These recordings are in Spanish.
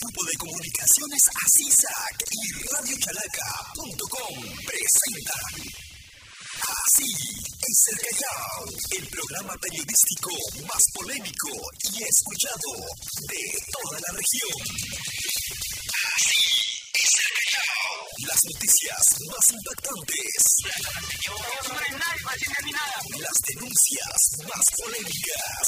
Grupo de Comunicaciones ASISAC y RadioChalaca.com presentan Así es el Callao, el programa periodístico más polémico y escuchado de toda la región. Así es el Callao. Las noticias más impactantes. Las denuncias más polémicas.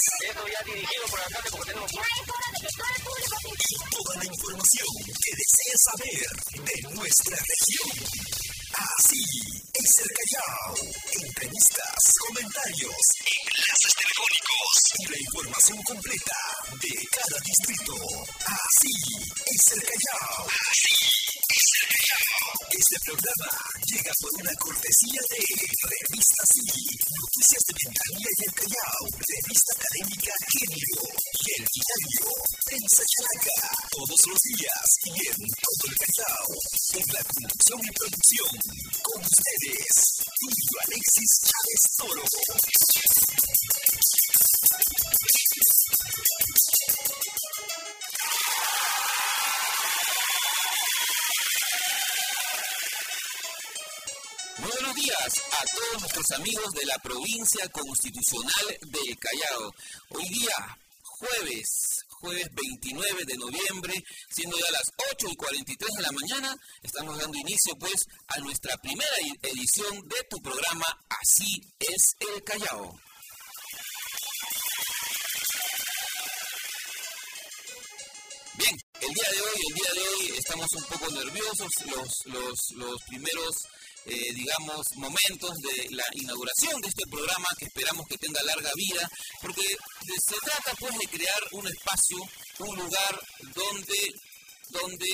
Y toda la información que desees saber de nuestra región. Así es el Callao. Entrevistas, comentarios, enlaces telefónicos y la información completa de cada distrito. Así es el Callao. Así es el Callao. Este programa llega por una cortesía de Revista Así, Noticias de Ventanilla y el Callao, Revista Académica Género y el Diario Prensa Chalaca. Todos los días y en todo el Callao. En la conducción y producción, con ustedes, Julio Alexis Chávez Toro. Muy buenos días a todos nuestros amigos de la provincia constitucional del Callao. Hoy día, jueves 29 de noviembre, siendo ya las 8:43 de la mañana, estamos dando inicio pues a nuestra primera edición de tu programa Así es el Callao. Bien, el día de hoy estamos un poco nerviosos, los primeros momentos de la inauguración de este programa que esperamos que tenga larga vida, porque se trata pues de crear un espacio, un lugar donde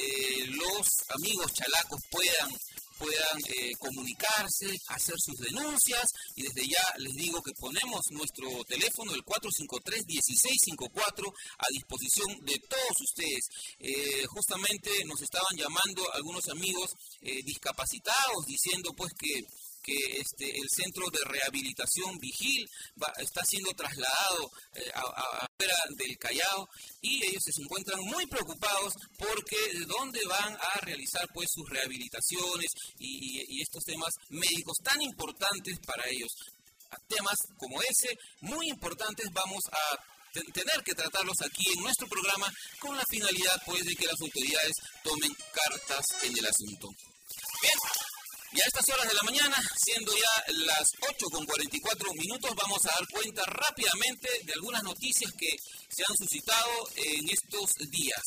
los amigos chalacos puedan comunicarse, hacer sus denuncias, y desde ya les digo que ponemos nuestro teléfono, el 453-1654, a disposición de todos ustedes. Justamente nos estaban llamando algunos amigos discapacitados diciendo pues que el centro de rehabilitación Vigil está siendo trasladado afuera del Callao, y ellos se encuentran muy preocupados porque dónde van a realizar pues sus rehabilitaciones y estos temas médicos tan importantes para ellos. Temas como ese, muy importantes, vamos a tener que tratarlos aquí en nuestro programa con la finalidad pues de que las autoridades tomen cartas en el asunto. Bien. Y a estas horas de la mañana, siendo ya las 8:44, vamos a dar cuenta rápidamente de algunas noticias que se han suscitado en estos días.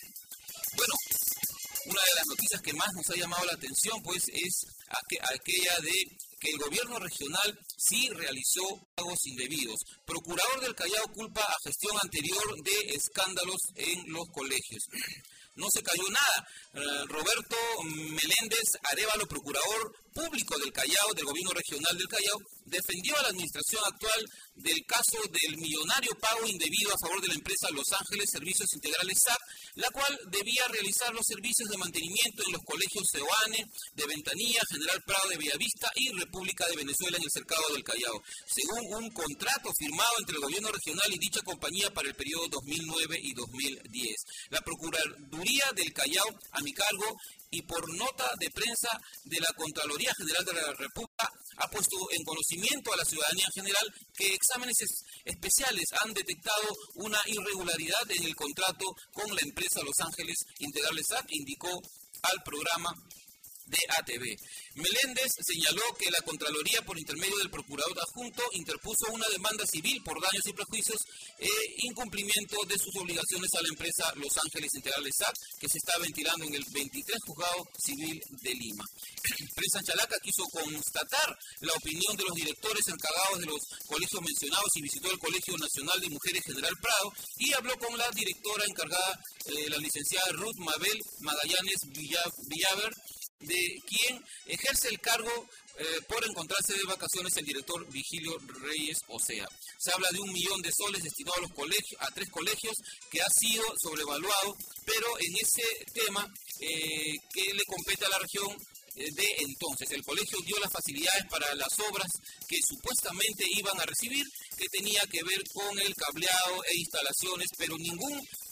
Bueno, una de las noticias que más nos ha llamado la atención pues es aquella de que el gobierno regional sí realizó pagos indebidos. Procurador del Callao culpa a gestión anterior de escándalos en los colegios. No se cayó nada. Roberto Meléndez Arévalo, procurador público del Callao, del gobierno regional del Callao, defendió a la administración actual del caso del millonario pago indebido a favor de la empresa Los Ángeles Servicios Integrales SAP, la cual debía realizar los servicios de mantenimiento en los colegios Seoane, de Ventanilla, General Prado de Bellavista y República de Venezuela en el cercado del Callao, según un contrato firmado entre el gobierno regional y dicha compañía para el periodo 2009 y 2010. La Procuraduría del Callao, a mi cargo, y por nota de prensa de la Contraloría General de la República, ha puesto en conocimiento a la ciudadanía en general que exámenes especiales han detectado una irregularidad en el contrato con la empresa Los Ángeles Integrales SAP, indicó al programa de ATV. Meléndez señaló que la Contraloría, por intermedio del Procurador Adjunto, interpuso una demanda civil por daños y prejuicios e incumplimiento de sus obligaciones a la empresa Los Ángeles Integrales SAP, que se está ventilando en el 23 Juzgado Civil de Lima. Prensa Chalaca quiso constatar la opinión de los directores encargados de los colegios mencionados y visitó el Colegio Nacional de Mujeres General Prado y habló con la directora encargada, la licenciada Ruth Mabel Magallanes Villaver, de quien ejerce el cargo por encontrarse de vacaciones el director Vigilio Reyes Osea. Se habla de 1 millón de soles destinado a los colegios, a 3 colegios, que ha sido sobrevaluado, pero en ese tema que le compete a la región de entonces. El colegio dio las facilidades para las obras que supuestamente iban a recibir, que tenía que ver con el cableado e instalaciones, pero ningún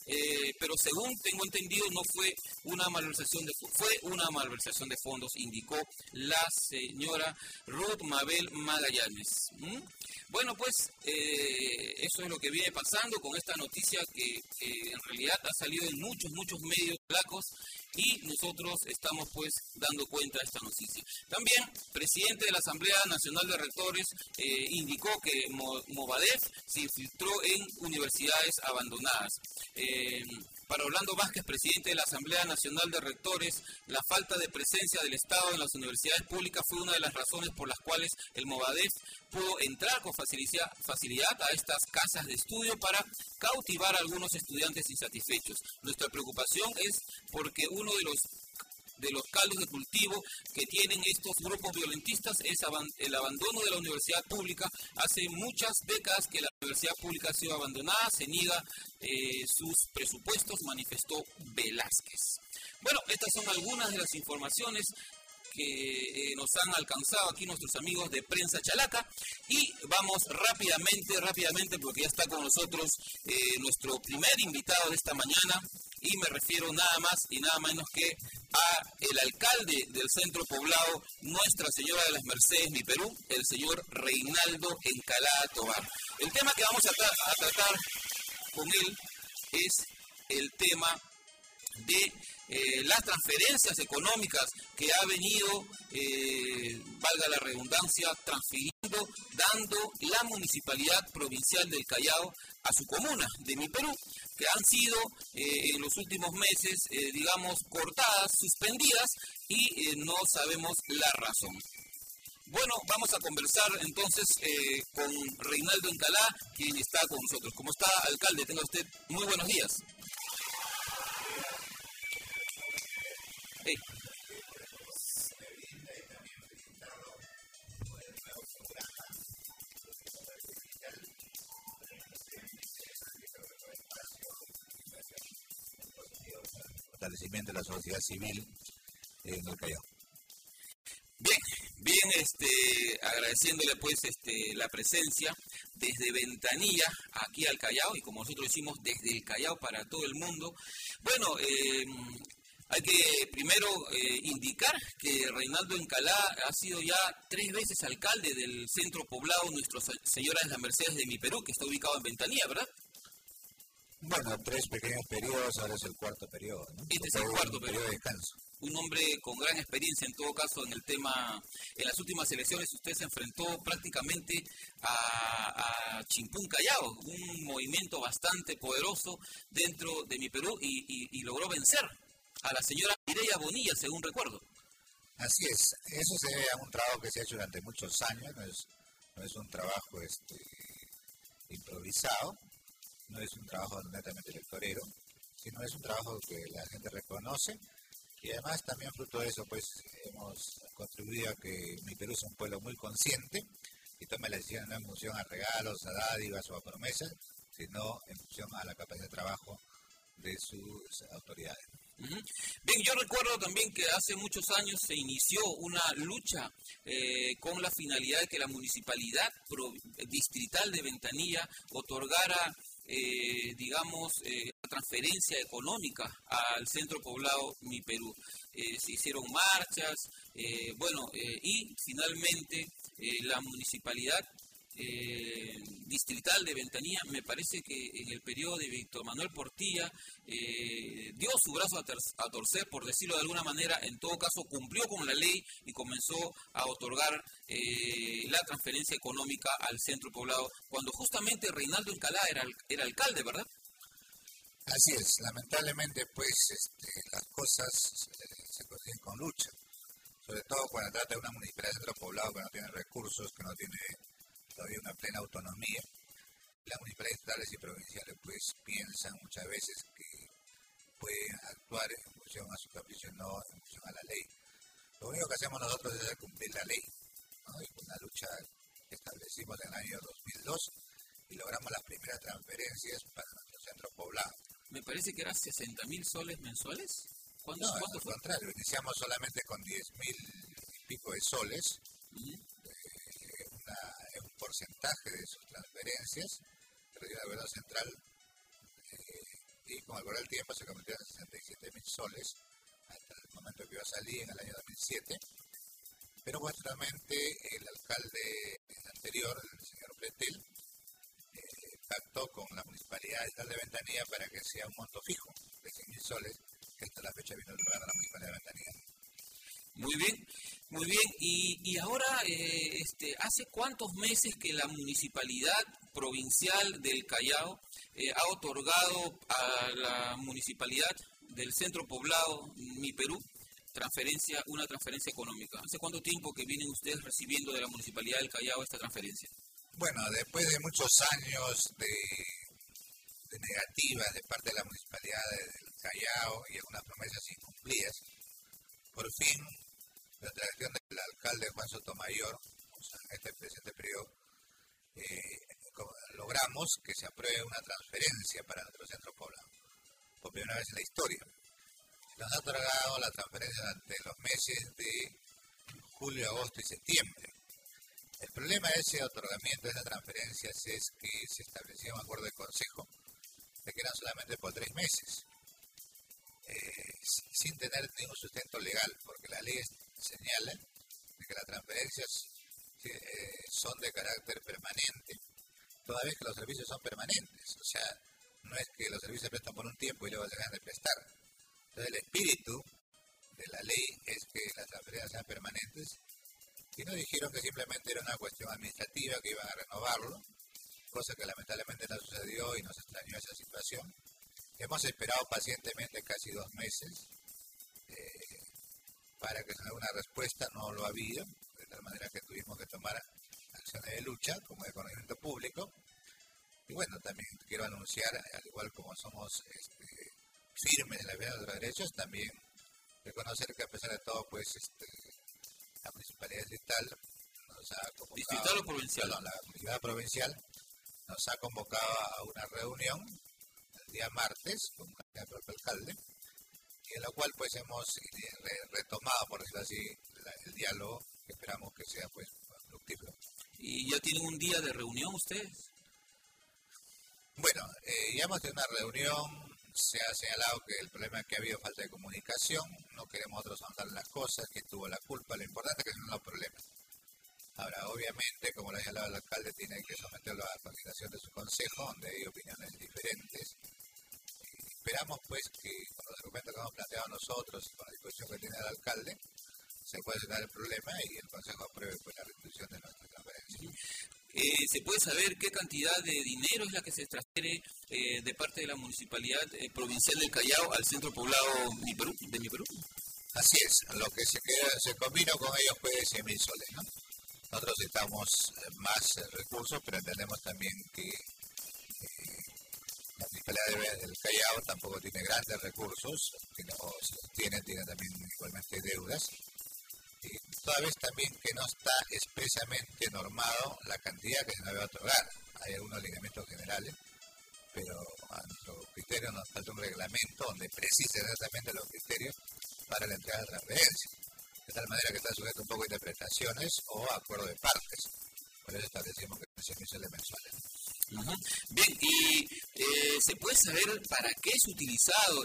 pero según tengo entendido no fue una malversación fue una malversación de fondos, indicó la señora Ruth Mabel Magallanes. Bueno, pues eso es lo que viene pasando con esta noticia que en realidad ha salido en muchos medios polacos y nosotros estamos pues dando cuenta de esta noticia. También, presidente de la Asamblea Nacional de Rectores indicó que Movadef se infiltró en universidades abandonadas. Para Orlando Vázquez, presidente de la Asamblea Nacional de Rectores, la falta de presencia del Estado en las universidades públicas fue una de las razones por las cuales el Movadef pudo entrar con facilidad a estas casas de estudio para cautivar a algunos estudiantes insatisfechos. Nuestra preocupación es porque uno de los caldos de cultivo que tienen estos grupos violentistas es el abandono de la universidad pública. Hace muchas décadas que la universidad pública ha sido abandonada, se niega sus presupuestos, manifestó Velázquez. Bueno, estas son algunas de las informaciones que nos han alcanzado aquí nuestros amigos de Prensa Chalaca y vamos rápidamente porque ya está con nosotros nuestro primer invitado de esta mañana y me refiero nada más y nada menos que a el alcalde del centro poblado Nuestra Señora de las Mercedes, mi Perú, el señor Reinaldo Encalada Tovar. El tema que vamos a tratar con él es el tema de las transferencias económicas que ha venido, valga la redundancia, transfiriendo, dando la Municipalidad Provincial del Callao a su comuna de Mi Perú, que han sido en los últimos meses, cortadas, suspendidas y no sabemos la razón. Bueno, vamos a conversar entonces con Reinaldo Encalá, quien está con nosotros. ¿Cómo está, alcalde? Tenga usted muy buenos días. Hey. Fortalecimiento de la sociedad civil en el Callao. Bien, agradeciéndole pues la presencia desde Ventanilla aquí al Callao y como nosotros decimos desde el Callao para todo el mundo. Bueno, hay que primero indicar que Reinaldo Encalá ha sido ya 3 veces alcalde del centro poblado Nuestra Señora de las Mercedes de Mi Perú, que está ubicado en Ventanilla, ¿verdad? Bueno, 3 pequeños periodos, ahora es el 4º periodo, ¿no? Este es el 4º periodo de descanso. Un hombre con gran experiencia en todo caso en el tema. En las últimas elecciones usted se enfrentó prácticamente a Chimpún Callao, un movimiento bastante poderoso dentro de Mi Perú y logró vencer a la señora Mireya Bonilla, según recuerdo. Así es, eso se debe a un trabajo que se ha hecho durante muchos años, no es un trabajo improvisado, no es un trabajo netamente electorero, sino es un trabajo que la gente reconoce y además también fruto de eso pues hemos contribuido a que Mi Perú es un pueblo muy consciente y tome la decisión no en función a regalos, a dádivas o a promesas, sino en función a la capacidad de trabajo de sus autoridades. Bien, yo recuerdo también que hace muchos años se inició una lucha con la finalidad de que la municipalidad distrital de Ventanilla otorgara, transferencia económica al centro poblado Mi Perú. Se hicieron marchas, y finalmente la municipalidad distrital de Ventanilla, me parece que en el periodo de Víctor Manuel Portilla dio su brazo a torcer, por decirlo de alguna manera, en todo caso cumplió con la ley y comenzó a otorgar la transferencia económica al centro poblado, cuando justamente Reinaldo Encalá era alcalde, ¿verdad? Así es, lamentablemente pues las cosas se consiguen con lucha, sobre todo cuando trata de una municipalidad de centro poblado que no tiene recursos, que no tiene todavía una plena autonomía. Las municipalidades estatales y provinciales pues piensan muchas veces que pueden actuar en función a su capricho y no en función a la ley. Lo único que hacemos nosotros es hacer cumplir la ley, ¿no? Y una lucha que establecimos en el año 2002 y logramos las primeras transferencias para nuestro centro poblado. Me parece que eran 60.000 soles mensuales. ¿Cuánto fue? Al contrario, iniciamos solamente con 10.000 y pico de soles. Un porcentaje de sus transferencias, pero el gobierno central y con el correr del tiempo se convirtió en 67.000 soles hasta el momento que yo salí en el año 2007. Pero posteriormente el alcalde anterior, el señor Pretel, pactó con la municipalidad de Ventanilla para que sea un monto fijo de 100.000 soles, que hasta la fecha vino otorgando la municipalidad de Ventanilla. Muy bien, muy bien. Y ahora, ¿hace cuántos meses que la municipalidad provincial del Callao ha otorgado a la municipalidad del centro poblado Mi Perú una transferencia económica? ¿Hace cuánto tiempo que vienen ustedes recibiendo de la municipalidad del Callao esta transferencia? Bueno, después de muchos años de negativas de parte de la municipalidad del Callao y algunas promesas incumplidas, por fin, durante la gestión del alcalde Juan Sotomayor, o sea, en este presente periodo, logramos que se apruebe una transferencia para nuestro centro poblado, por primera vez en la historia. Nos ha otorgado la transferencia durante los meses de julio, agosto y septiembre. El problema de ese otorgamiento, de esas transferencias, es que se establecía un acuerdo de consejo de que eran solamente por 3 meses, sin tener ningún sustento legal, porque la ley señala de que las transferencias son de carácter permanente, toda vez que los servicios son permanentes. O sea, no es que los servicios se prestan por un tiempo y luego se dejan de prestar. Entonces, el espíritu de la ley es que las transferencias sean permanentes, y nos dijeron que simplemente era una cuestión administrativa, que iban a renovarlo, cosa que lamentablemente no sucedió y nos extrañó esa situación. Hemos esperado pacientemente casi 2 meses para que se haga una respuesta, no lo ha habido, de tal manera que tuvimos que tomar acciones de lucha como de conocimiento público. Y bueno, también quiero anunciar, al igual como somos firmes en la defensa de nuestros derechos, también reconocer que a pesar de todo, pues la municipalidad distrital nos ha convocado. ¿Distrital o provincial? Perdón, la municipalidad provincial nos ha convocado a una reunión el día martes con el propio alcalde, y en la cual pues hemos retomado, por decirlo así, el diálogo, que esperamos que sea pues fructífero. ¿Y ya tienen un día de reunión ustedes? Bueno, ya hemos tenido una reunión. Se ha señalado que el problema es que ha habido falta de comunicación, no queremos nosotros avanzar en las cosas, que tuvo la culpa, lo importante es que son los problemas. Ahora, obviamente, como lo ha señalado el alcalde, tiene que someterlo a la consideración de su consejo, donde hay opiniones diferentes. Esperamos pues que con los argumentos que hemos planteado nosotros y con la disposición que tiene el alcalde, se pueda solucionar el problema y el consejo apruebe pues la restitución de nuestra transferencia. ¿Se puede saber qué cantidad de dinero es la que se transfiere de parte de la municipalidad provincial del Callao al centro poblado de Mi Perú? Así es, lo que se combinó con ellos fue 100.000 soles, ¿no? Nosotros necesitamos más recursos, pero entendemos también que la municipalidad del Callao tampoco tiene grandes recursos, tiene también igualmente deudas. Y toda vez también que no está expresamente normado la cantidad que se nos debe otorgar. Hay algunos lineamientos generales, pero a nuestro criterio nos falta un reglamento donde precise exactamente los criterios para la entrega de transferencia. De tal manera que está sujeto un poco a interpretaciones o a acuerdo de partes. Por eso establecimos que son 100.000 soles mensuales. Uh-huh. Bien, y ¿se puede saber para qué es utilizado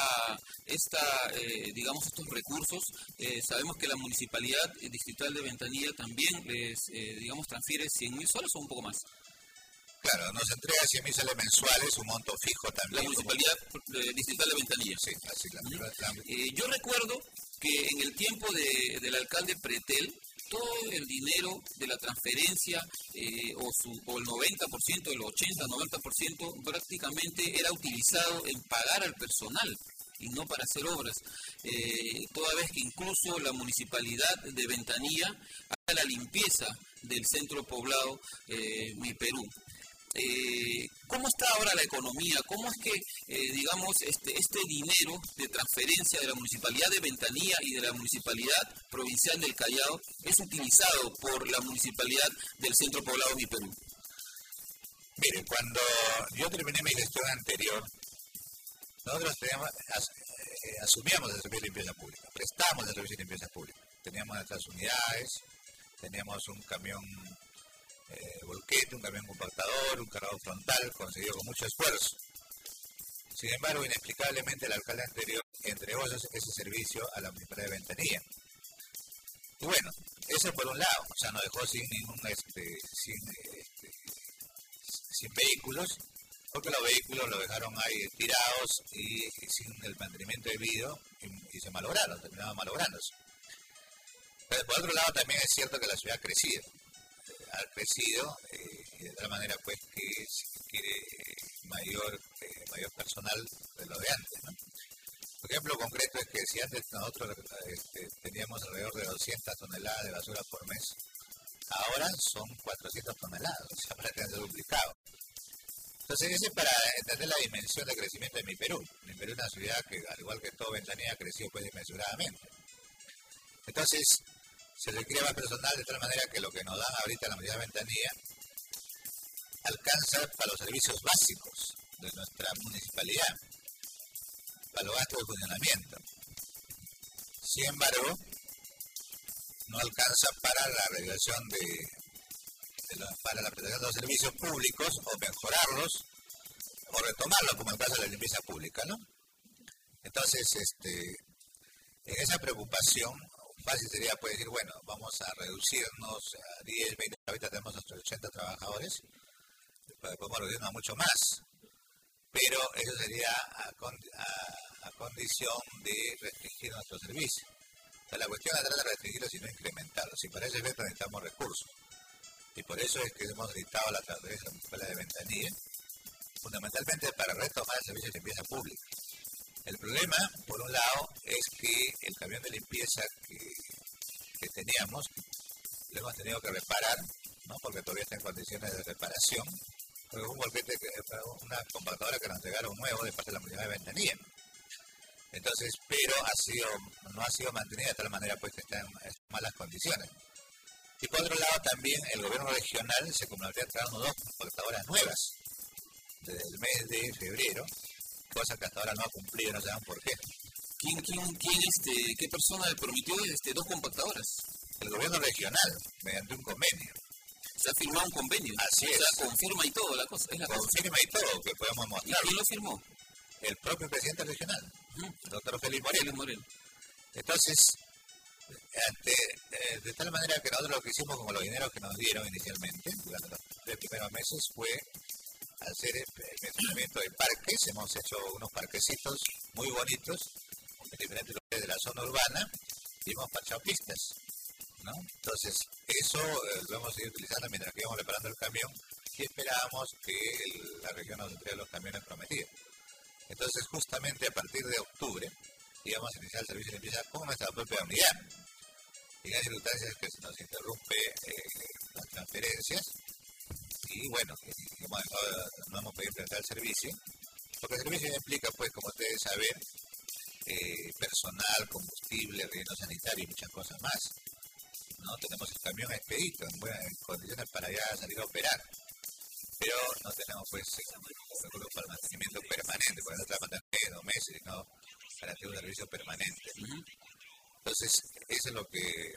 digamos, estos recursos? Sabemos que la Municipalidad Distrital de Ventanilla también les, transfiere 100.000 soles o un poco más. Claro, nos entrega 100.000 soles mensuales, un monto fijo también. La Municipalidad Distrital de Ventanilla. Sí, así la yo recuerdo que en el tiempo del alcalde Pretel, todo el dinero de la transferencia, o el 90%, el 80-90%, prácticamente era utilizado en pagar al personal y no para hacer obras. Toda vez que incluso la municipalidad de Ventanilla hace la limpieza del centro poblado Mi Perú. ¿Cómo está ahora la economía? ¿Cómo es que, este dinero de transferencia de la Municipalidad de Ventanilla y de la Municipalidad Provincial del Callao es utilizado por la Municipalidad del Centro Poblado Mi Perú? Mire, cuando yo terminé mi gestión anterior, nosotros asumíamos el servicio de limpieza pública, prestamos el servicio de limpieza pública. Teníamos nuestras unidades, teníamos un camión volquete, un camión compactador, un cargador frontal, conseguido con mucho esfuerzo. Sin embargo, inexplicablemente el alcalde anterior entregó ese servicio a la municipalidad de Ventanilla. Y bueno, eso por un lado, o sea, nos dejó sin vehículos, porque los vehículos los dejaron ahí tirados y sin el mantenimiento debido y se malograron, terminaron malográndose. Pero por otro lado también es cierto que la ciudad ha crecido y de tal manera pues que se quiere mayor personal de lo de antes, ¿no? Por ejemplo, concreto es que si antes nosotros teníamos alrededor de 200 toneladas de basura por mes, ahora son 400 toneladas, o sea, prácticamente duplicado. Entonces, ese es para entender la dimensión de crecimiento de Mi Perú. Mi Perú es una ciudad que, al igual que todo Ventanilla, ha crecido pues desmesuradamente. Entonces, se requiere más personal de tal manera que lo que nos dan ahorita en la Municipalidad de Ventanilla alcanza para los servicios básicos de nuestra municipalidad, para los gastos de funcionamiento. Sin embargo, no alcanza para la realización para la prestación de los servicios públicos o mejorarlos o retomarlos, como en el caso de la limpieza pública, ¿no? Entonces, en esa preocupación, fácil sería pues decir, bueno, vamos a reducirnos a 10, 20, ahorita tenemos hasta 80 trabajadores, podemos reducirnos a mucho más, pero eso sería a condición de restringir nuestros servicios. O sea, la cuestión es tratar de restringirlos y no incrementarlos, y para ese efecto necesitamos recursos. Y por eso es que hemos gritado la transferencia municipal de Ventanilla, fundamentalmente para retomar el servicio de limpieza pública. El problema, por un lado, es que el camión de limpieza que teníamos, lo hemos tenido que reparar, ¿no? Porque todavía está en condiciones de reparación, porque fue una compactadora que nos entregaron nuevo de parte de la Municipalidad de Ventanilla. Entonces, pero no ha sido mantenida de tal manera pues que está en malas condiciones. Y por otro lado también el gobierno regional se comprometió a traernos 2 compactadoras nuevas desde el mes de febrero, cosa que hasta ahora no ha cumplido, no saben por qué. ¿Qué persona le prometió 2 compactadoras? El gobierno regional, mediante un convenio. Se ha firmado un convenio. Así es. O sea, confirma y todo la cosa. Confirma y todo, que podemos mostrar. ¿Y quién lo firmó? El propio presidente regional, el doctor Félix Moreno. Entonces, de tal manera que nosotros lo que hicimos con los dineros que nos dieron inicialmente, durante los 3 primeros meses, fue hacer el mejoramiento de parques. Hemos hecho unos parquecitos muy bonitos en diferentes lugares de la zona urbana y hemos parchado pistas, ¿no? Entonces, eso lo vamos a ir utilizando mientras que íbamos reparando el camión y esperábamos que la región nos entregue los camiones prometidos. Entonces, justamente a partir de octubre íbamos a iniciar el servicio de limpieza con nuestra propia unidad. Y hay circunstancias que se nos interrumpe las transferencias y bueno, no hemos podido implementar el servicio, porque el servicio implica, pues, como ustedes saben, personal, combustible, relleno sanitario y muchas cosas más, ¿no? Tenemos el camión expedito en buenas condiciones para ya salir a operar, pero no tenemos pues recursos para el mantenimiento permanente, porque no se trabaja en 2 meses, sino para hacer un servicio permanente. Entonces, eso es lo que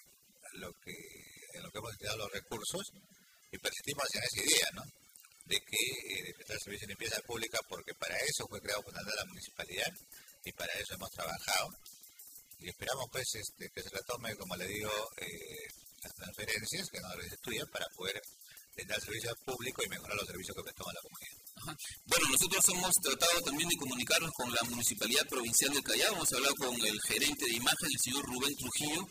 hemos utilizado los recursos y persistimos en esa idea, ¿no? De prestar servicio de limpieza pública, porque para eso fue creado por la municipalidad y para eso hemos trabajado. Y esperamos pues que se retome, como le digo, las transferencias que nos restituyan para poder brindar servicio público y mejorar los servicios que prestamos a la comunidad. Ajá. Bueno, nosotros hemos tratado también de comunicarnos con la Municipalidad Provincial del Callao. Hemos hablado con el gerente de imagen, el señor Rubén Trujillo,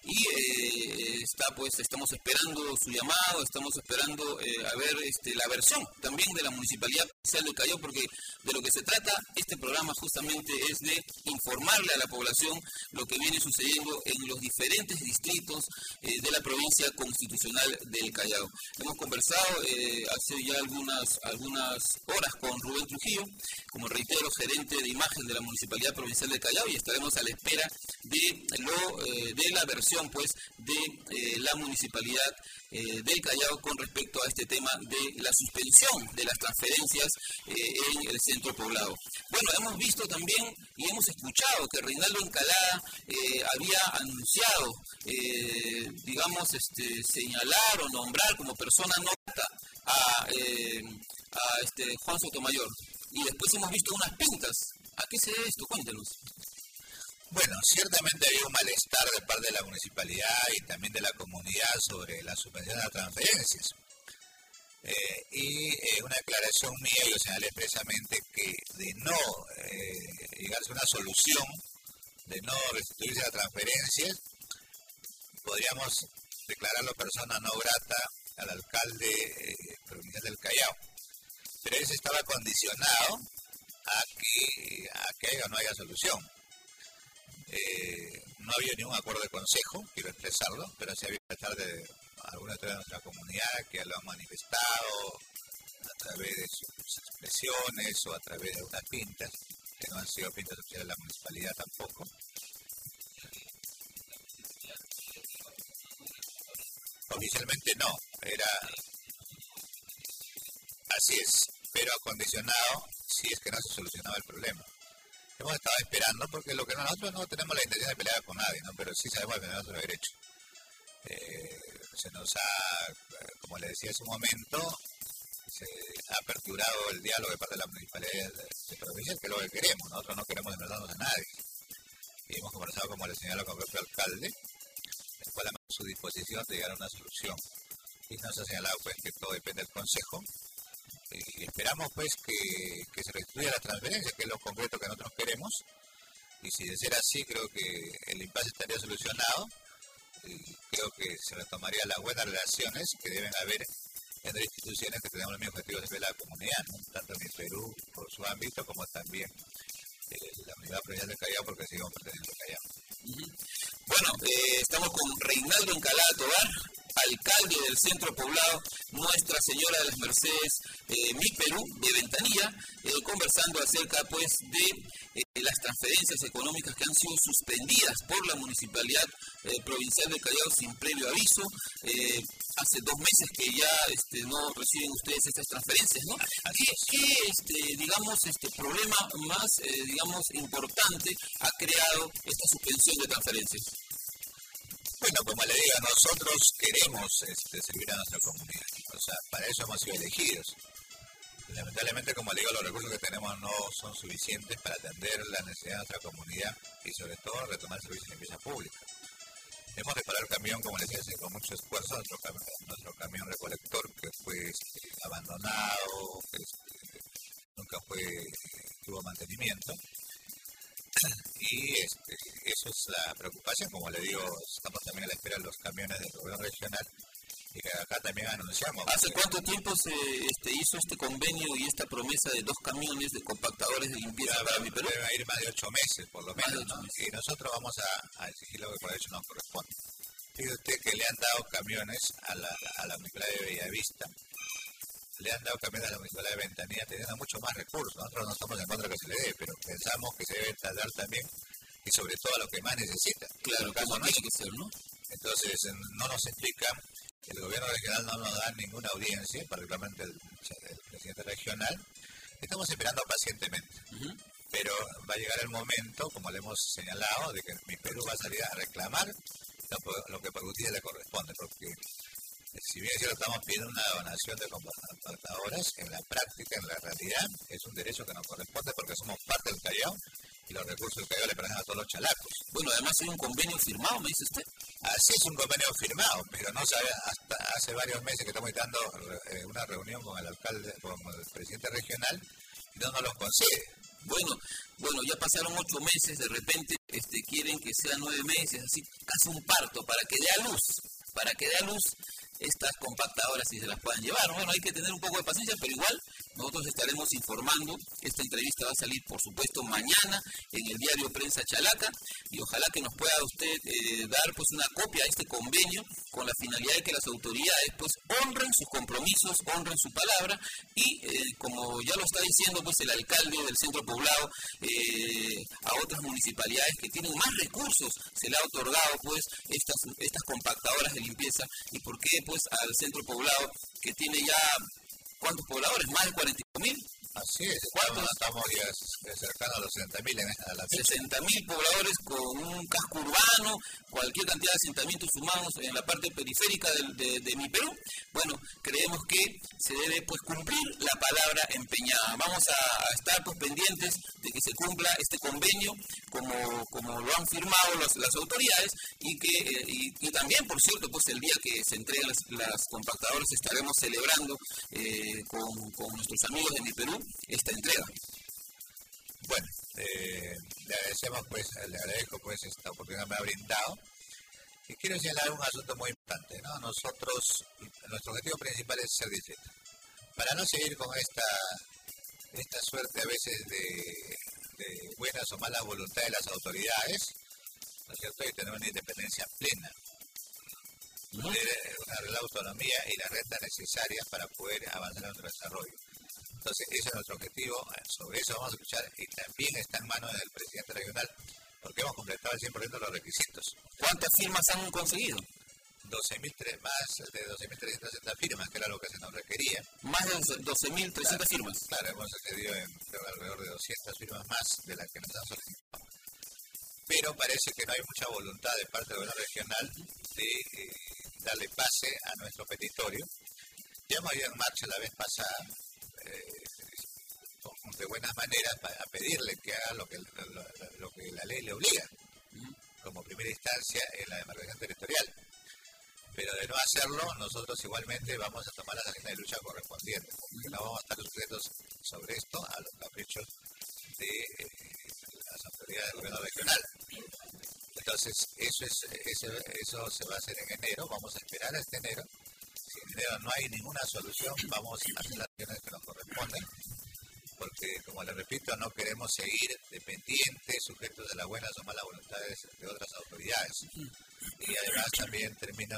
y estamos esperando su llamado, estamos esperando a ver la versión también de la Municipalidad Provincial del Callao, porque de lo que se trata este programa justamente es de informarle a la población lo que viene sucediendo en los diferentes distritos de la provincia constitucional del Callao. Hemos conversado hace ya algunas horas con Rubén Trujillo, como reitero, gerente de imagen de la Municipalidad Provincial del Callao, y estaremos a la espera de la versión pues de la Municipalidad del Callao con respecto a este tema de la suspensión de las transferencias en el centro poblado. Bueno, hemos visto también y hemos escuchado que Reinaldo Encalada había anunciado, señalar o nombrar como persona no grata a Juan Sotomayor. y después hemos visto unas pintas. ¿A qué se debe esto? Cuéntenos. Bueno, ciertamente había un malestar de parte de la municipalidad y también de la comunidad sobre la suspensión de las transferencias. Una declaración mía, yo señalé expresamente que de no llegarse a una solución, de no restituirse las transferencias, podríamos declararlo persona no grata al alcalde provincial del Callao. Pero eso estaba condicionado a que haya o no haya solución. No había ningún acuerdo de consejo, quiero expresarlo, pero sí había pesar de algunos de nuestra comunidad que lo han manifestado a través de sus expresiones o a través de unas pintas, que no han sido pintas oficiales de la municipalidad tampoco. Oficialmente no, era así es, pero acondicionado si es que no se solucionaba el problema. Hemos estado esperando porque nosotros no tenemos la intención de pelear con nadie, ¿no? Pero sí sabemos defender nuestros derechos. Se nos ha, como le decía hace un momento, se ha aperturado el diálogo de parte de la municipalidad de provincia, que es lo que queremos. Nosotros no queremos enfrentarnos a nadie. Y hemos conversado, como le señaló, con el propio alcalde, el cual ha puesto a su disposición de llegar a una solución. Y nos ha señalado pues que todo depende del consejo. Y esperamos pues que se restituya la transferencia, que es lo concreto que nosotros queremos. Y si de ser así, creo que el impasse estaría solucionado. Y creo que se retomarían las buenas relaciones que deben haber entre instituciones que tenemos el mismo objetivo de la comunidad, ¿no? Tanto en el Perú por su ámbito como también la Unidad Provincial del Callao, porque seguimos perteneciendo al Callao. Bueno, estamos con Reinaldo Encalada Tovar, alcalde del centro poblado Nuestra Señora de las Mercedes, Mi Perú, de Ventanilla, conversando acerca pues de las transferencias económicas que han sido suspendidas por la Municipalidad Provincial del Callao sin previo aviso. Hace 2 meses que ya no reciben ustedes estas transferencias, ¿no? ¿Qué problema más, importante ha creado esta suspensión de transferencias? Bueno, como le digo, nosotros queremos servir a nuestra comunidad. O sea, para eso hemos sido elegidos. Lamentablemente, como le digo, los recursos que tenemos no son suficientes para atender la necesidad de nuestra comunidad y sobre todo retomar el servicio de limpieza pública. Hemos reparado el camión, como les decía, con mucho esfuerzo, nuestro camión recolector que fue abandonado, nunca tuvo mantenimiento. Y eso es la preocupación, como le digo, estamos también a la espera de los camiones del gobierno regional y que acá también anunciamos. ¿Hace cuánto tiempo se hizo este convenio y esta promesa de 2 camiones de compactadores de limpieza para Mi Perú? Debe ir más de 8 meses, por lo menos, ¿no? Y nosotros vamos a exigir lo que por hecho nos corresponde. Fíjese usted que le han dado camiones a la municipalidad de Bellavista, le han dado camiones a la municipalidad de Ventanilla teniendo mucho más recursos. Nosotros no estamos en contra de que se le dé, pero pensamos que se debe tratar también y sobre todo a lo que más necesita. Claro, como tiene que ser, ¿no? Entonces, no nos explica, el gobierno regional no nos da ninguna audiencia, particularmente el presidente regional. Estamos esperando pacientemente. Pero va a llegar el momento, como le hemos señalado, de que Mi Perú va a salir a reclamar lo que por justicia le corresponde, porque si bien es cierto, estamos pidiendo una donación de compactadoras, en la práctica, en la realidad, es un derecho que nos corresponde porque somos parte del Callao y los recursos del Callao le pertenecen a todos los chalacos. Bueno, además hay un convenio firmado, me dice usted. Así es, un convenio firmado, pero no sabe, hasta hace varios meses que estamos dando una reunión con el alcalde, con el presidente regional, y no nos lo concede. Bueno, ya pasaron 8 meses, de repente quieren que sean 9 meses, así casi un parto, para que dé a luz estas compactadoras y se las puedan llevar. Bueno, hay que tener un poco de paciencia, pero igual nosotros estaremos informando. Esta entrevista va a salir, por supuesto, mañana en el diario Prensa Chalaca y ojalá que nos pueda usted dar pues una copia de este convenio con la finalidad de que las autoridades pues honren sus compromisos, honren su palabra y como ya lo está diciendo pues el alcalde del centro poblado, a otras municipalidades que tienen más recursos se le ha otorgado pues estas compactadoras de limpieza. ¿Y por qué pues al centro poblado que tiene ya ¿cuántos pobladores? Más de 45.000. Así es, estamos ya cercanos a los 60.000 a la fecha. 60.000 pobladores con un casco urbano, cualquier cantidad de asentamientos humanos en la parte periférica de mi Perú. Bueno, creemos que se debe pues cumplir la palabra empeñada. Vamos a estar pues pendientes de que se cumpla este convenio como lo han firmado las autoridades y también, por cierto, pues el día que se entreguen las compactadoras estaremos celebrando con nuestros amigos de mi Perú esta entrega. Bueno, le agradezco pues esta oportunidad que me ha brindado. Y quiero señalar un asunto muy importante, ¿no? Nuestro objetivo principal es ser distrito. Para no seguir con esta suerte a veces de buenas o malas voluntades de las autoridades, ¿no es cierto? Y tener una independencia plena, una autonomía y la renta necesaria para poder avanzar en nuestro desarrollo. Entonces, ese es nuestro objetivo, sobre eso vamos a escuchar y también está en manos del presidente regional, porque hemos completado el 100% de los requisitos. ¿Cuántas firmas han conseguido? Más de 12.360 firmas, que era lo que se nos requería. Más de 12.300 firmas. Claro, hemos accedido en alrededor de 200 firmas más de las que nos han solicitado. Pero parece que no hay mucha voluntad de parte del gobierno regional de darle pase a nuestro petitorio. Ya hemos ido en marcha la vez pasada, de buenas maneras, a pedirle que haga lo que la ley le obliga, como primera instancia en la demarcación territorial. Pero de no hacerlo, nosotros igualmente vamos a tomar las acciones de lucha correspondientes, porque no vamos a estar sujetos sobre esto a los caprichos de las autoridades del gobierno regional. Entonces, eso se va a hacer en enero, vamos a esperar hasta enero. Si en enero no hay ninguna solución, vamos a hacer las acciones que nos corresponden, porque, como les repito, no queremos seguir dependientes, sujetos de las buenas o malas voluntades de otras autoridades. Y además también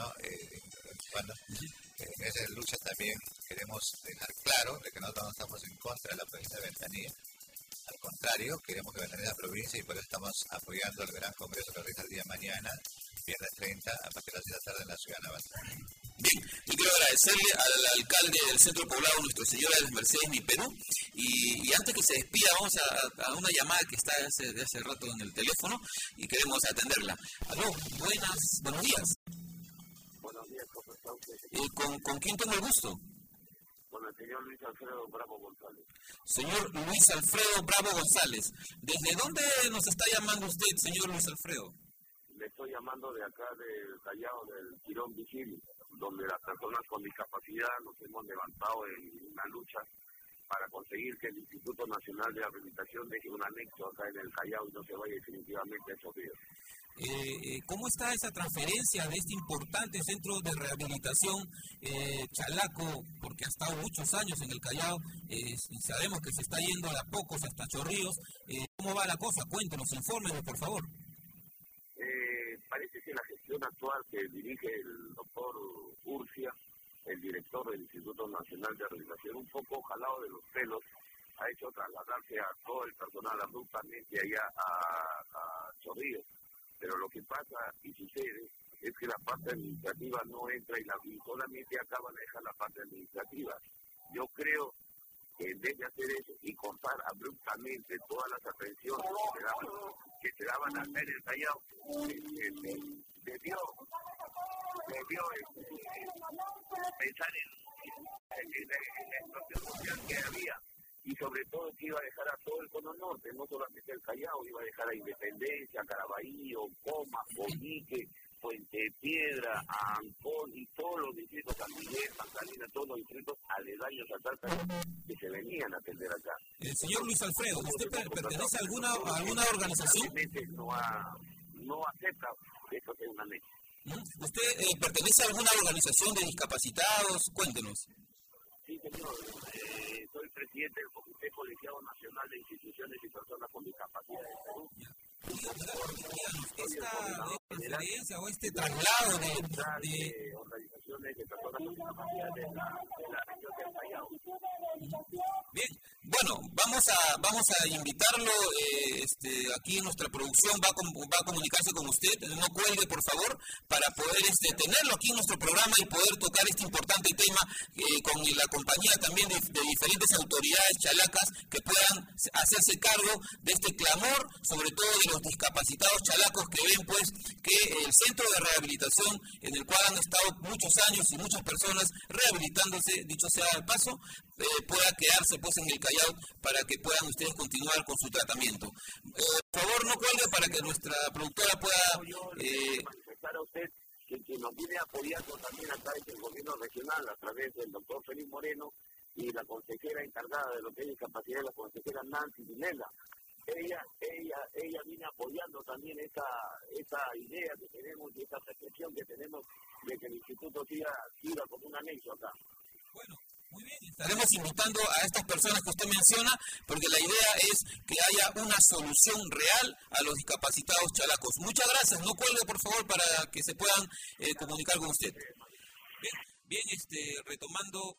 en esa lucha también queremos dejar claro de que nosotros no estamos en contra de la provincia de Ventanilla. Al contrario, queremos que Ventanilla sea provincia y por eso estamos apoyando el gran congreso que realiza el día de mañana, viernes 30, a partir de las 6 de la tarde en la ciudad de Navarra. Bien, y quiero agradecerle al alcalde del Centro Poblado, Nuestra Señora de las Mercedes, mi Perú, y antes que se despida, vamos a una llamada que está de hace rato en el teléfono y queremos atenderla. Aló, buenos días. Buenos días, ¿cómo está usted? ¿Con quién tengo el gusto? Con el señor Luis Alfredo Bravo González. Señor Luis Alfredo Bravo González, ¿desde dónde nos está llamando usted, señor Luis Alfredo? Le estoy llamando de acá del Callao, del Quirón Vigil, donde las personas con discapacidad nos hemos levantado en una lucha para conseguir que el Instituto Nacional de Rehabilitación deje un anexo acá en el Callao y no se vaya definitivamente a esos días. ¿Cómo está esa transferencia de este importante centro de rehabilitación Chalaco? Porque ha estado muchos años en el Callao y sabemos que se está yendo de a pocos hasta Chorrillos. ¿Cómo va la cosa? Cuéntenos, infórmenos, por favor. Parece que la gestión actual que dirige el doctor Urcia, el director del Instituto Nacional de Rehabilitación, un poco jalado de los pelos, ha hecho trasladarse a todo el personal abruptamente allá a Chorrillos. Pero lo que pasa y sucede es que la parte administrativa no entra y solamente acá maneja la parte administrativa. Yo creo que en vez de hacer eso y cortar abruptamente todas las atenciones que se daban acá en el Callao, debió pensar en la situación social que había y sobre todo que iba a dejar a todo el cono norte, no solamente el Callao, iba a dejar a Independencia, Caraballo, Comas, Boyique, Puente Piedra, a Ancón y todos los distritos, San Miguel, Magdalena, todos los distritos aledaños a Talca que se venían a atender acá. Señor Luis Alfredo, ¿usted pertenece a alguna organización? No acepta esto que es una ley. ¿Usted pertenece a alguna organización de discapacitados? Cuéntenos. Sí, señor. Soy presidente del Comité Colegiado Nacional de Instituciones y Personas con Discapacidad de Perú. Esta transferencia o este traslado de organizaciones de personas con discapacidad de la región del Callao. Bien, Bueno, vamos a invitarlo, aquí en nuestra producción va a comunicarse con usted, no cuelgue por favor, para poder tenerlo aquí en nuestro programa y poder tocar este importante tema con la compañía también de diferentes autoridades chalacas que puedan hacerse cargo de este clamor, sobre todo de los discapacitados chalacos que ven pues que el centro de rehabilitación en el cual han estado muchos años y muchas personas rehabilitándose, dicho sea de paso, pueda quedarse pues en el Callao para que puedan ustedes continuar con su tratamiento. Por favor, no cuelgue para que nuestra productora pueda... manifestar a usted que nos viene apoyando también acá es el gobierno regional a través del doctor Félix Moreno y la consejera encargada de lo que es discapacidad, la consejera Nancy Vilela. Ella viene apoyando también esa idea que tenemos y esa percepción que tenemos de que el instituto siga como un anexo acá. Bueno, muy bien, estaremos invitando a estas personas que usted menciona, porque la idea es que haya una solución real a los discapacitados chalacos. Muchas gracias, no cuelgue por favor para que se puedan comunicar con usted. Bien, retomando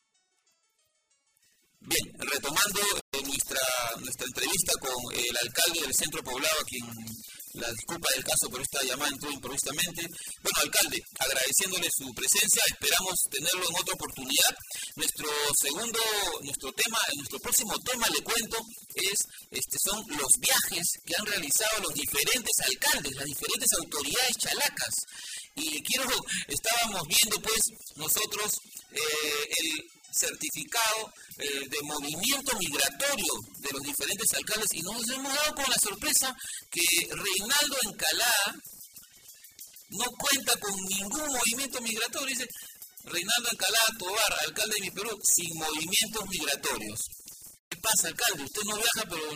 nuestra entrevista con el alcalde del centro poblado, a quien la disculpa del caso por esta llamada entró improvisamente. Bueno, alcalde, agradeciéndole su presencia, esperamos tenerlo en otra oportunidad. Nuestro próximo tema, le cuento, son los viajes que han realizado los diferentes alcaldes, las diferentes autoridades chalacas. Y estábamos viendo pues nosotros el certificado de movimiento migratorio de los diferentes alcaldes y nos hemos dado con la sorpresa que Reinaldo Encalada no cuenta con ningún movimiento migratorio. Dice Reinaldo Encalada Tovar, alcalde de Mi Perú, sin movimientos migratorios. ¿Qué pasa, alcalde? Usted no viaja, pero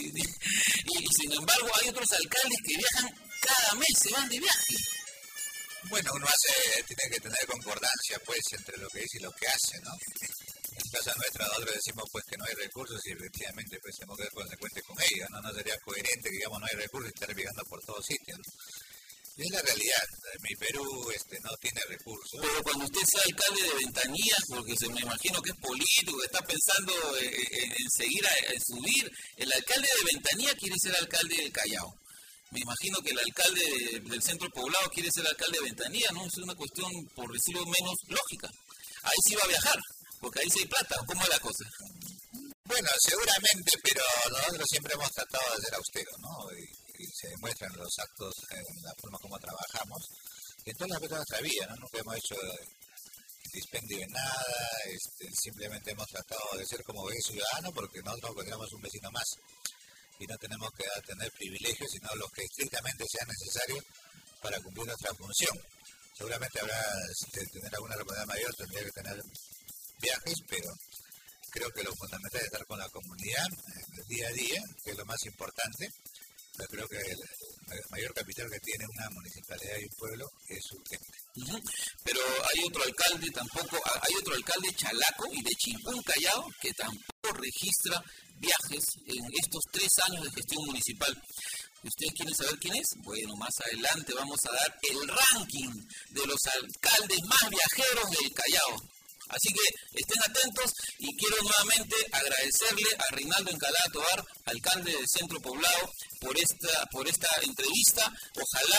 y sin embargo hay otros alcaldes que viajan cada mes, se van de viaje. Bueno, tiene que tener concordancia, pues, entre lo que dice y lo que hace, ¿no? En casa nuestra, nosotros decimos, pues, que no hay recursos y efectivamente, pues, tenemos que ser consecuentes con ellos, ¿no? No sería coherente que, digamos, no hay recursos y estar viajando por todos sitios, ¿no? Y es la realidad, Mi Perú no tiene recursos. Pero cuando usted sea alcalde de Ventanilla, porque me imagino que es político, que está pensando en seguir, en subir, el alcalde de Ventanilla quiere ser alcalde del Callao. Me imagino que el alcalde del centro poblado quiere ser alcalde de Ventanilla, ¿no? Es una cuestión, por decirlo menos, lógica. Ahí sí va a viajar, porque ahí sí hay plata. ¿Cómo es la cosa? Bueno, seguramente, pero nosotros siempre hemos tratado de ser austeros, ¿no? Y se demuestran los actos en la forma como trabajamos. Y en todas las veces de nuestra vida, ¿no? Nunca hemos hecho dispendio de nada, simplemente hemos tratado de ser como buen ciudadano, porque nosotros encontramos un vecino más. Y no tenemos que tener privilegios, sino los que estrictamente sean necesarios para cumplir nuestra función. Seguramente habrá, tener alguna responsabilidad mayor, tendría que tener viajes, pero creo que lo fundamental es estar con la comunidad día a día, que es lo más importante. Pero creo que el mayor capital que tiene una municipalidad y un pueblo es su gente. Pero hay otro alcalde chalaco y de Chimpún Callao que tampoco registra viajes en estos 3 años de gestión municipal. ¿Ustedes quieren saber quién es? Bueno, más adelante vamos a dar el ranking de los alcaldes más viajeros del Callao. Así que estén atentos y quiero nuevamente agradecerle a Reinaldo Encalada Tovar, alcalde del Centro Poblado, por esta entrevista. Ojalá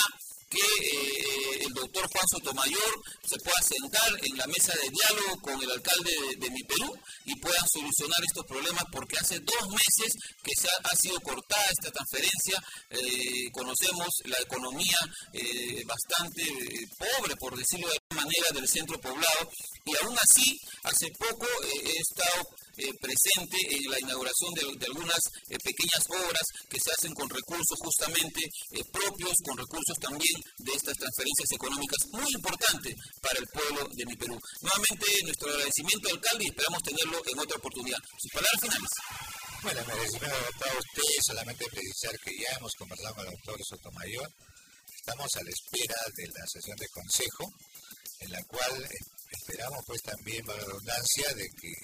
que el doctor Juan Sotomayor se pueda sentar en la mesa de diálogo con el alcalde de Mi Perú y puedan solucionar estos problemas, porque hace 2 meses que ha sido cortada esta transferencia. Conocemos la economía bastante pobre, por decirlo de alguna manera, del centro poblado, y aún así, hace poco he estado presente en la inauguración de algunas pequeñas obras que se hacen con recursos justamente propios, con recursos también de estas transferencias económicas, muy importante para el pueblo de Mi Perú. Nuevamente, nuestro agradecimiento al alcalde y esperamos tenerlo en otra oportunidad. Sus palabras finales. Bueno, me agradecimiento a usted, solamente precisar que ya hemos conversado con el doctor Sotomayor. Estamos a la espera de la sesión de consejo, en la cual esperamos pues también, para la redundancia, de que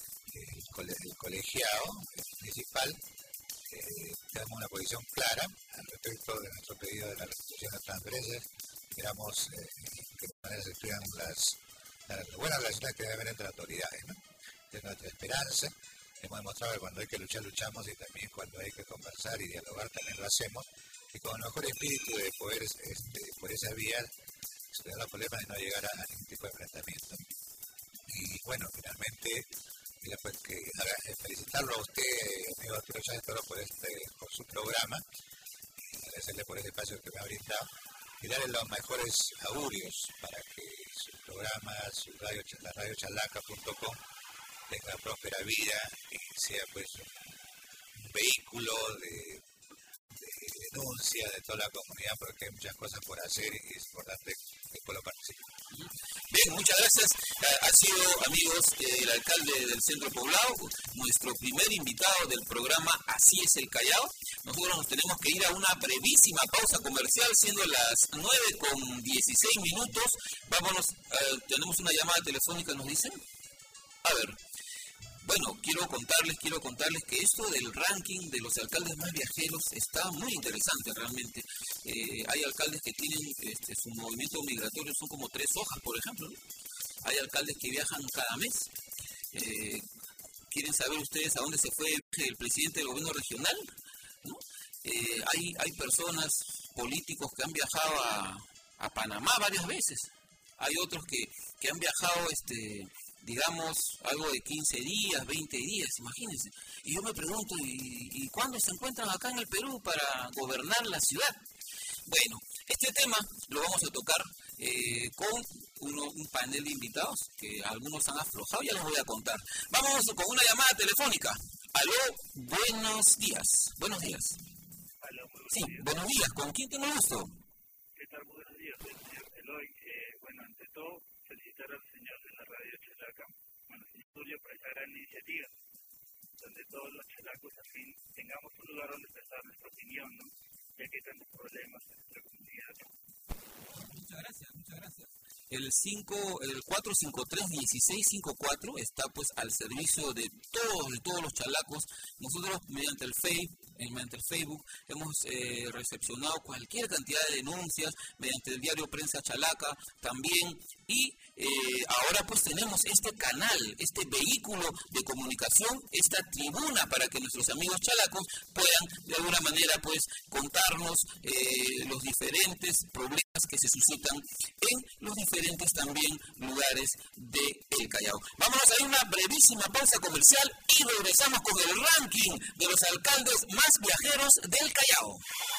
el colegiado municipal tenga una posición clara al respecto de nuestro pedido de la restitución de transferencias. Esperamos que de manera se estudian las buenas relaciones que debe haber entre autoridades, ¿no? Es nuestra esperanza. hemos demostrado que cuando hay que luchar, luchamos, y también cuando hay que conversar y dialogar, también lo hacemos, y con el mejor espíritu de poder, por esa vía, solucionar los problemas y no llegar a ningún tipo de enfrentamiento. Y bueno, finalmente, pues que felicitarlo a usted, amigo Arturo Chávez Toro, por su programa, y agradecerle por ese espacio que me ha brindado, y darle los mejores augurios para que su programa, la radiochalaca.com, tenga próspera vida y sea pues un vehículo de denuncia de toda la comunidad, porque hay muchas cosas por hacer y es importante que el pueblo participe. Bien, muchas gracias. Ha sido, amigos, el alcalde del Centro Poblado, nuestro primer invitado del programa Así es el Callao. Nosotros nos tenemos que ir a una brevísima pausa comercial, siendo las 9:16. Vámonos, tenemos una llamada telefónica, ¿nos dicen? A ver. Bueno, quiero contarles que esto del ranking de los alcaldes más viajeros está muy interesante realmente. Hay alcaldes que tienen su movimiento migratorio, son como 3 hojas, por ejemplo, ¿no? Hay alcaldes que viajan cada mes. ¿Quieren saber ustedes a dónde se fue el presidente del gobierno regional? ¿No? Hay personas, políticos que han viajado a Panamá varias veces. Hay otros que han viajado digamos, algo de 15 días, 20 días, imagínense. Y yo me pregunto, ¿y cuándo se encuentran acá en el Perú para gobernar la ciudad? Bueno, este tema lo vamos a tocar con un panel de invitados, que algunos han aflojado, ya les voy a contar. Vamos con una llamada telefónica. Aló, buenos días. Buenos días. Aló, buenos sí, días. Buenos días. ¿Con quién tengo el gusto? ¿Qué tal? Buenos días, soy el señor Eloy. Bueno, ante todo, felicitar al señor de la radio Chalaca, señor Tulio, por esa gran iniciativa, donde todos los chalacos al fin tengamos un lugar donde expresar nuestra opinión, ¿no? Ya que hay tantos problemas en nuestra comunidad. Muchas gracias. El 453-1654 está pues al servicio de todos los chalacos. Nosotros mediante el Facebook hemos recepcionado cualquier cantidad de denuncias, mediante el diario Prensa Chalaca también, y ahora pues tenemos este canal, este vehículo de comunicación, esta tribuna para que nuestros amigos chalacos puedan de alguna manera pues contarnos los diferentes problemas que se suscitan en los diferentes también lugares del Callao. Vámonos a una brevísima pausa comercial y regresamos con el ranking de los alcaldes más viajeros del Callao.